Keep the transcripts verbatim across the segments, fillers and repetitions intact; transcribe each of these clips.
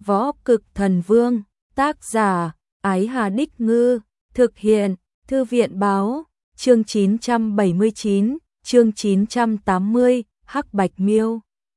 Võ Cực Thần Vương, tác giả, Ái Hà Đích Ngư, thực hiện, Thư viện Báo, chương chín trăm bảy mươi chín, chương chín trăm tám mươi, Hắc Bạch Miêu.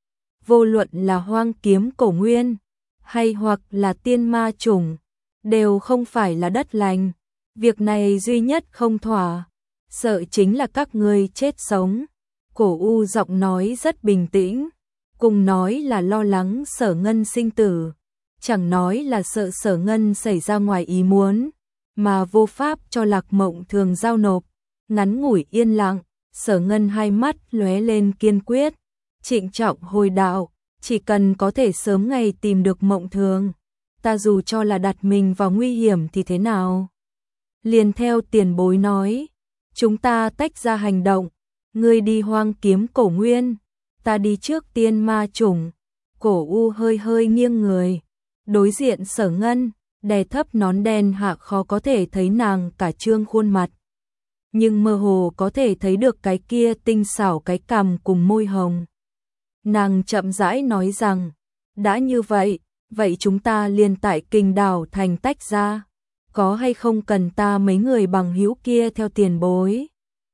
Vô luận là hoang kiếm cổ nguyên, hay hoặc là tiên ma chủng, đều không phải là đất lành. Việc này duy nhất không thỏa, sợ chính là các ngươi chết sống. Cổ U giọng nói rất bình tĩnh, cùng nói là lo lắng Sở Ngân sinh tử, chẳng nói là sợ Sở Ngân xảy ra ngoài ý muốn, mà vô pháp cho Lạc Mộng Thường giao nộp. Ngắn ngủi yên lặng, Sở Ngân hai mắt lóe lên kiên quyết, trịnh trọng hồi đạo, chỉ cần có thể sớm ngày tìm được Mộng Thường, ta dù cho là đặt mình vào nguy hiểm thì thế nào? Liền theo tiền bối nói, chúng ta tách ra hành động, ngươi đi hoang kiếm cổ nguyên, ta đi trước tiên ma chủng. Cổ U hơi hơi nghiêng người, đối diện Sở Ngân, đè thấp nón đen hạ khó có thể thấy nàng cả trương khuôn mặt, nhưng mơ hồ có thể thấy được cái kia tinh xảo cái cằm cùng môi hồng. Nàng chậm rãi nói rằng, đã như vậy, vậy chúng ta liền tại Kình Đảo thành tách ra, có hay không cần ta mấy người bằng hữu kia theo tiền bối?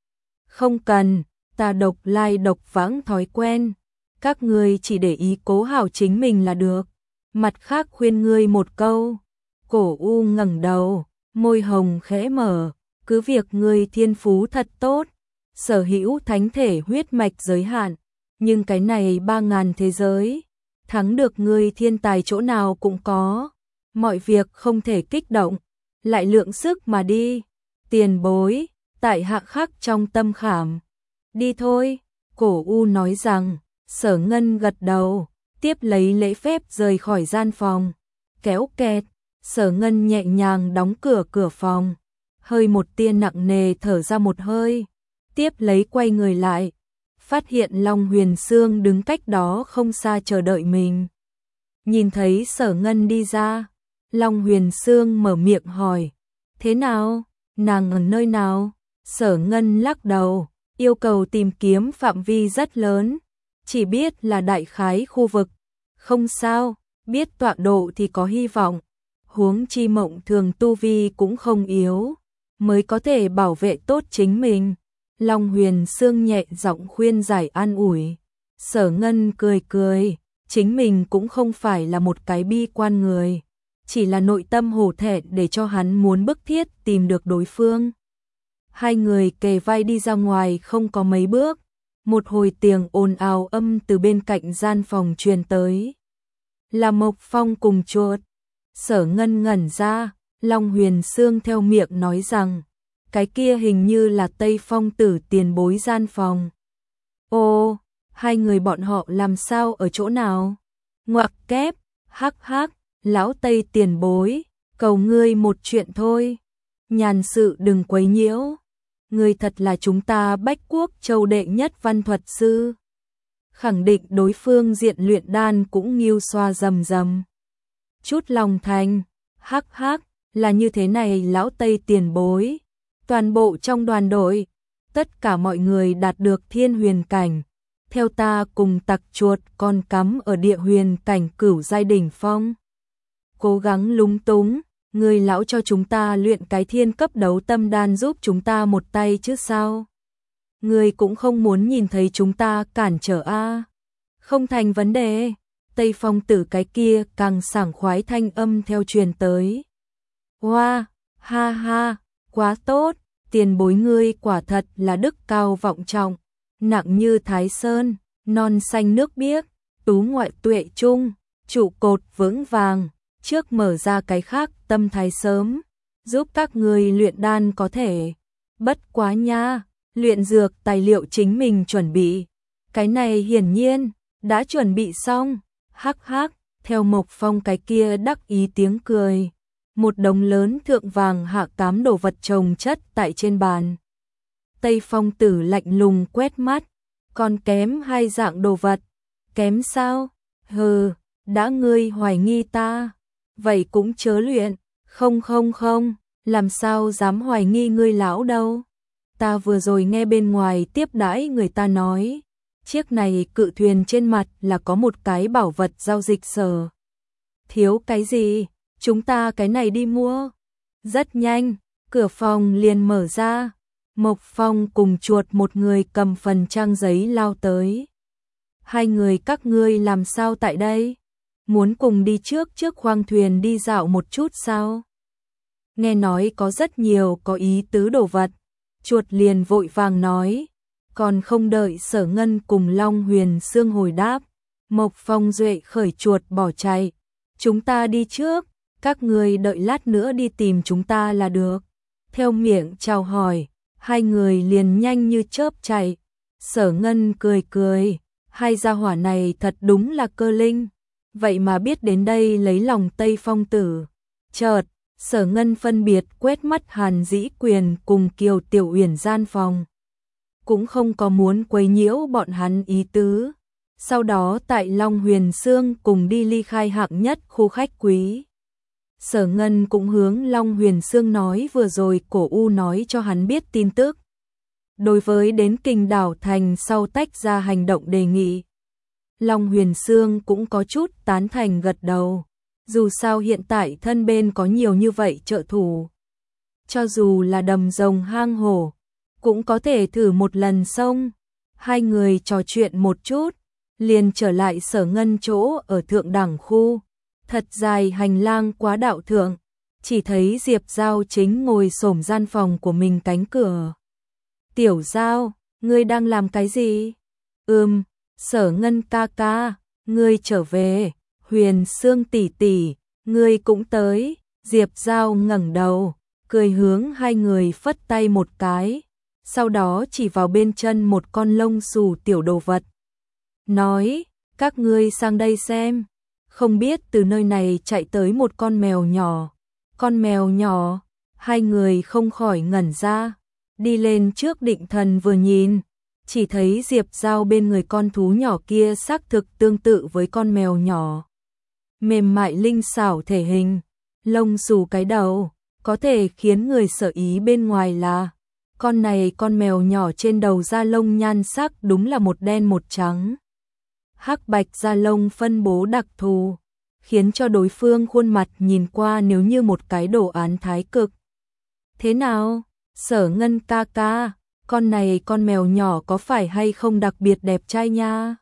Không cần, ta độc lai độc vãng thói quen, các ngươi chỉ để ý cố hảo chính mình là được. Mặt khác khuyên ngươi một câu. Cổ U ngẩng đầu, môi hồng khẽ mở, cứ việc ngươi thiên phú thật tốt, sở hữu thánh thể huyết mạch giới hạn, nhưng cái này ba ngàn thế giới, thắng được ngươi thiên tài chỗ nào cũng có, mọi việc không thể kích động, lại lượng sức mà đi. Tiền bối, tại hạ khắc trong tâm khảm. Đi thôi, Cổ U nói rằng. Sở Ngân gật đầu, tiếp lấy lễ phép rời khỏi gian phòng. Kéo kẹt, Sở Ngân nhẹ nhàng đóng cửa cửa phòng, hơi một tia nặng nề thở ra một hơi, tiếp lấy quay người lại, phát hiện Long Huyền Sương đứng cách đó không xa chờ đợi mình. Nhìn thấy Sở Ngân đi ra, Long Huyền Sương mở miệng hỏi, thế nào, nàng ở nơi nào? Sở Ngân lắc đầu, yêu cầu tìm kiếm phạm vi rất lớn, chỉ biết là đại khái khu vực. Không sao, biết tọa độ thì có hy vọng, huống chi Mộng Thường tu vi cũng không yếu, mới có thể bảo vệ tốt chính mình. Long Huyền Sương nhẹ giọng khuyên giải an ủi. Sở Ngân cười cười, chính mình cũng không phải là một cái bi quan người, chỉ là nội tâm hổ thẹn để cho hắn muốn bức thiết tìm được đối phương. Hai người kề vai đi ra ngoài không có mấy bước, một hồi tiếng ồn ào âm từ bên cạnh gian phòng truyền tới. Là Mộc Phong cùng chuột. Sở Ngân ngẩn ra, Long Huyền Sương theo miệng nói rằng, cái kia hình như là Tây Phong tử tiền bối gian phòng. Ô, hai người bọn họ làm sao ở chỗ nào? Ngoặc kép, hắc hắc, lão Tây tiền bối, cầu ngươi một chuyện thôi, nhàn sự đừng quấy nhiễu. Người thật là chúng ta Bách Quốc Châu đệ nhất văn thuật sư. Khẳng định đối phương diện luyện đan cũng nghiêu xoa rầm rầm. Chút lòng thành, hắc hắc, là như thế này lão Tây tiền bối. Toàn bộ trong đoàn đội, tất cả mọi người đạt được thiên huyền cảnh. Theo ta cùng tặc chuột con cắm ở địa huyền cảnh cửu giai đỉnh phong. Cố gắng lúng túng. Người lão cho chúng ta luyện cái thiên cấp đấu tâm đan giúp chúng ta một tay chứ sao? Người cũng không muốn nhìn thấy chúng ta cản trở a? Không thành vấn đề. Tây Phong tử cái kia càng sảng khoái thanh âm theo truyền tới. Hoa, ha ha, quá tốt, tiền bối ngươi quả thật là đức cao vọng trọng, nặng như Thái Sơn, non xanh nước biếc, tú ngoại tuệ trung, trụ cột vững vàng. Trước mở ra cái khác tâm thái sớm, giúp các người luyện đan có thể. Bất quá nha, luyện dược tài liệu chính mình chuẩn bị. Cái này hiển nhiên, đã chuẩn bị xong. Hắc hắc, theo Mộc Phong cái kia đắc ý tiếng cười. Một đống lớn thượng vàng hạ cám đồ vật chồng chất tại trên bàn. Tây Phong tử lạnh lùng quét mắt, còn kém hai dạng đồ vật. Kém sao? Hừ, đã ngươi hoài nghi ta. Vậy cũng chớ luyện. Không không không, làm sao dám hoài nghi ngươi lão đâu. Ta vừa rồi nghe bên ngoài tiếp đãi người ta nói, chiếc này cự thuyền trên mặt là có một cái bảo vật giao dịch sở. Thiếu cái gì? Chúng ta cái này đi mua. Rất nhanh, cửa phòng liền mở ra. Mộc Phong cùng chuột một người cầm phần trang giấy lao tới. Hai người các ngươi làm sao tại đây? Muốn cùng đi trước trước khoang thuyền đi dạo một chút sao? Nghe nói có rất nhiều có ý tứ đồ vật. Chuột liền vội vàng nói. Còn không đợi Sở Ngân cùng Long Huyền Sương hồi đáp. Mộc Phong duệ khởi chuột bỏ chạy. Chúng ta đi trước, các người đợi lát nữa đi tìm chúng ta là được. Theo miệng chào hỏi, hai người liền nhanh như chớp chạy. Sở Ngân cười cười, hai gia hỏa này thật đúng là cơ linh. Vậy mà biết đến đây lấy lòng Tây Phong tử. Chợt, Sở Ngân phân biệt quét mắt Hàn Dĩ Quyền cùng Kiều Tiểu Uyển gian phòng. Cũng không có muốn quấy nhiễu bọn hắn ý tứ. Sau đó tại Long Huyền Sương cùng đi ly khai hạng nhất khu khách quý. Sở Ngân cũng hướng Long Huyền Sương nói vừa rồi Cổ U nói cho hắn biết tin tức. Đối với đến Kình Đảo Thành sau tách ra hành động đề nghị. Long Huyền Sương cũng có chút tán thành gật đầu. Dù sao hiện tại thân bên có nhiều như vậy trợ thủ. Cho dù là đầm rồng hang hổ, cũng có thể thử một lần xong. Hai người trò chuyện một chút, liền trở lại Sở Ngân chỗ ở thượng đẳng khu. Thật dài hành lang quá đạo thượng, chỉ thấy Diệp Giao chính ngồi xổm gian phòng của mình cánh cửa. Tiểu Giao, ngươi đang làm cái gì? Ừm, Sở Ngân ca ca, ngươi trở về. Huyền Sương tỷ tỷ, ngươi cũng tới. Diệp Giao ngẩng đầu, cười hướng hai người phất tay một cái, sau đó chỉ vào bên chân một con lông xù tiểu đồ vật. Nói, các ngươi sang đây xem. Không biết từ nơi này chạy tới một con mèo nhỏ. Con mèo nhỏ, hai người không khỏi ngẩn ra. Đi lên trước định thần vừa nhìn, chỉ thấy Diệp Giao bên người con thú nhỏ kia xác thực tương tự với con mèo nhỏ. Mềm mại linh xảo thể hình, lông xù cái đầu, có thể khiến người sợ ý bên ngoài là con này con mèo nhỏ trên đầu da lông nhan sắc đúng là một đen một trắng. Hắc bạch da lông phân bố đặc thù, khiến cho đối phương khuôn mặt nhìn qua nếu như một cái đồ án thái cực. Thế nào, Sở Ngân ca ca, con này con mèo nhỏ có phải hay không đặc biệt đẹp trai nha?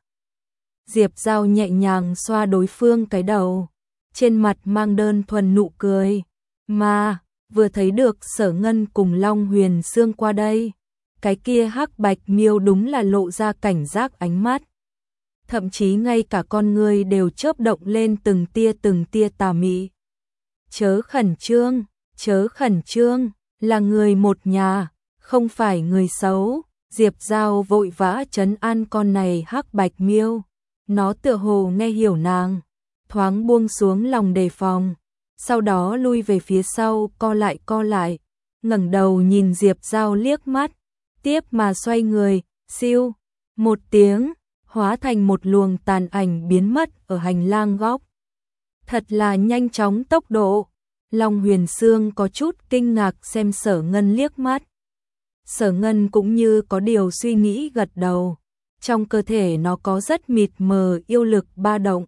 Diệp Giao nhẹ nhàng xoa đối phương cái đầu, trên mặt mang đơn thuần nụ cười. Mà, vừa thấy được Sở Ngân cùng Long Huyền Sương qua đây, cái kia hắc bạch miêu đúng là lộ ra cảnh giác ánh mắt. Thậm chí ngay cả con người đều chớp động lên từng tia từng tia tà mị. Chớ khẩn trương, chớ khẩn trương, là người một nhà, không phải người xấu. Diệp Giao vội vã trấn an con này hắc bạch miêu. Nó tựa hồ nghe hiểu nàng, thoáng buông xuống lòng đề phòng, sau đó lui về phía sau co lại co lại, ngẩng đầu nhìn Diệp Giao liếc mắt, tiếp mà xoay người, siêu, một tiếng, hóa thành một luồng tàn ảnh biến mất ở hành lang góc. Thật là nhanh chóng tốc độ. Long Huyền Sương có chút kinh ngạc xem Sở Ngân liếc mắt. Sở Ngân cũng như có điều suy nghĩ gật đầu. Trong cơ thể nó có rất mịt mờ yêu lực ba động.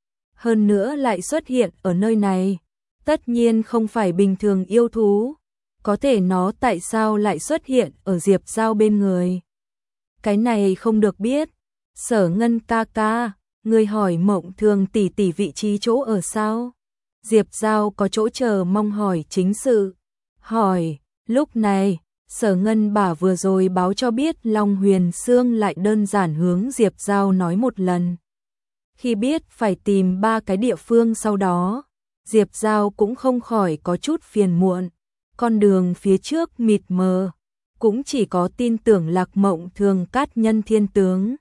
Hơn nữa lại xuất hiện ở nơi này. Tất nhiên không phải bình thường yêu thú. Có thể nó tại sao lại xuất hiện ở Diệp Giao bên người? Cái này không được biết. Sở Ngân ca ca, người hỏi Mộng Thường tỷ tỷ vị trí chỗ ở sao? Diệp Giao có chỗ chờ mong hỏi chính sự. Hỏi, lúc này, Sở Ngân bả vừa rồi báo cho biết Long Huyền Sương lại đơn giản hướng Diệp Giao nói một lần. Khi biết phải tìm ba cái địa phương sau đó, Diệp Giao cũng không khỏi có chút phiền muộn. Con đường phía trước mịt mờ, cũng chỉ có tin tưởng Lạc Mộng Thường cát nhân thiên tướng.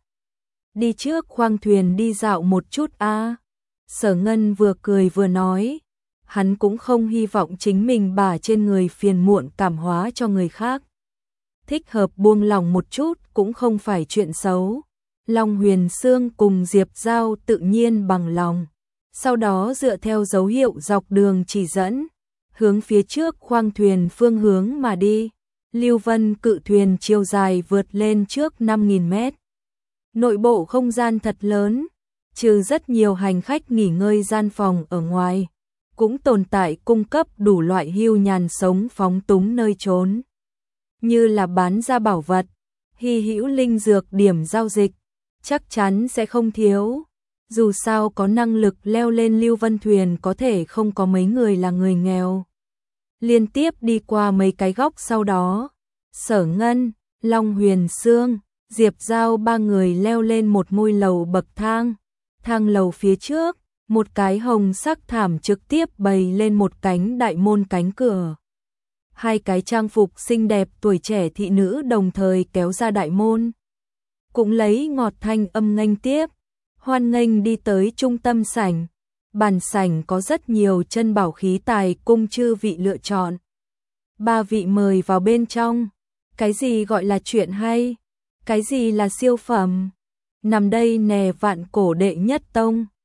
Đi trước khoang thuyền đi dạo một chút a. À. Sở Ngân vừa cười vừa nói, hắn cũng không hy vọng chính mình bả trên người phiền muộn cảm hóa cho người khác. Thích hợp buông lòng một chút cũng không phải chuyện xấu. Long Huyền Sương cùng Diệp Giao tự nhiên bằng lòng. Sau đó dựa theo dấu hiệu dọc đường chỉ dẫn, hướng phía trước khoang thuyền phương hướng mà đi. Lưu Vân cự thuyền chiều dài vượt lên trước năm nghìn mét. Nội bộ không gian thật lớn, Trừ rất nhiều hành khách nghỉ ngơi gian phòng ở ngoài, cũng tồn tại cung cấp đủ loại hưu nhàn sống phóng túng nơi trốn. Như là bán ra bảo vật, hy hữu linh dược điểm giao dịch, chắc chắn sẽ không thiếu. Dù sao có năng lực leo lên Lưu Vân Thuyền có thể không có mấy người là người nghèo. Liên tiếp đi qua mấy cái góc sau đó, Sở Ngân, Long Huyền Sương, Diệp Giao ba người leo lên một ngôi lầu bậc thang. Thang lầu phía trước, một cái hồng sắc thảm trực tiếp bày lên một cánh đại môn cánh cửa. Hai cái trang phục xinh đẹp tuổi trẻ thị nữ đồng thời kéo ra đại môn. Cũng lấy ngọt thanh âm nghênh tiếp, hoan nghênh đi tới trung tâm sảnh. Bàn sảnh có rất nhiều chân bảo khí tài cung chư vị lựa chọn. Ba vị mời vào bên trong. Cái gì gọi là chuyện hay? Cái gì là siêu phẩm? Nằm đây nè vạn cổ đệ nhất tông.